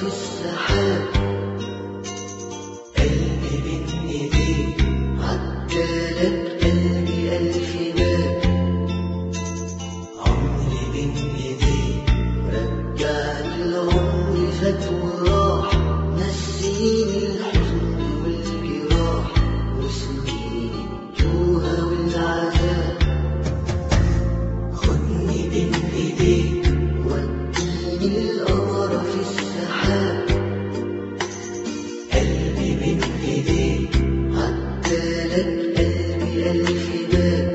السحاب، قلبي بين ايديك عدالك قلبي ألف باب، عمري بين ايديك رجعني العمر فات وراح، نسيني الحزن والجراح وسنين التوهة والعذاب. خدني بين ايديك وديني القمر في السحاب، قلبي بين ايديك عدالك قلبي ألف باب،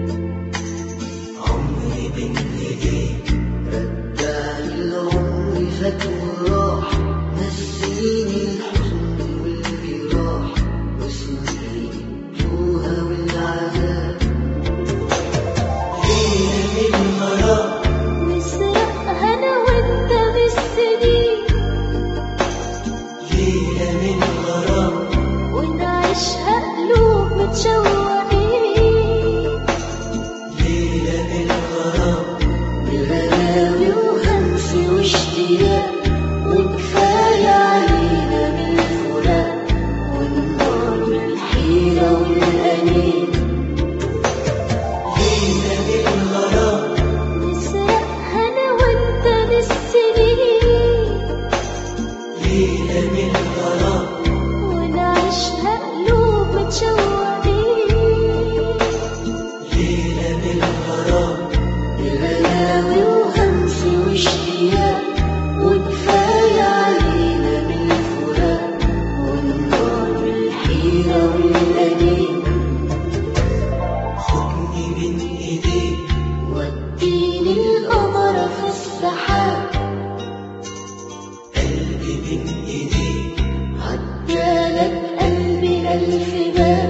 عمري بين ايديك رجعني العمر فات وراح، نسيني الحزن والجراح وسنين التوهة والعذاب. ليلة من غرام نسرقها أنا وأنت بالسنين، ليلة من غرام ونعيشها قلوب متشوقين، ليلة من غرام بغلاوي وهمس واشتياق، وكفاية علينا من الفراق والنار والحيرة والأنين. ليلة من غرام نسرقها أنا وأنت بالسنين، ليلة من غرام ونعيشها قلوب متشوقين، ليلة من غرام بغلاوي وهمس واشتياق، وكفاية علينا من الفراق والنار والحيرة والأنين. خدني بين ايديك وديني القمر في السحاب، قلبي بين ايديك عدالك قلبي ألف باب،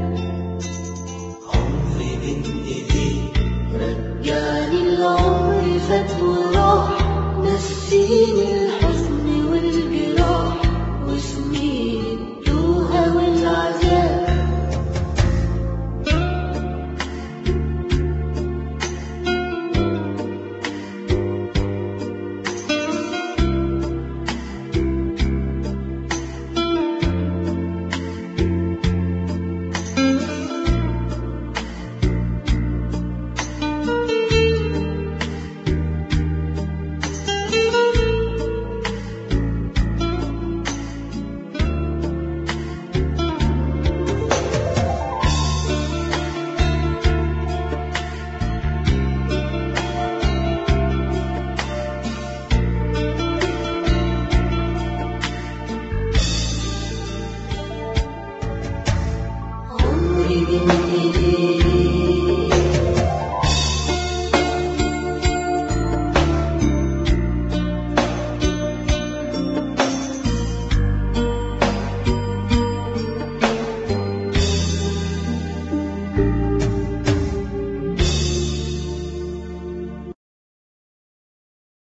عمري بين ايديك رجعني العمر فات وراح، نسيني الحزن والجراح وسنين التوهة والعذاب. عمري بين ايديك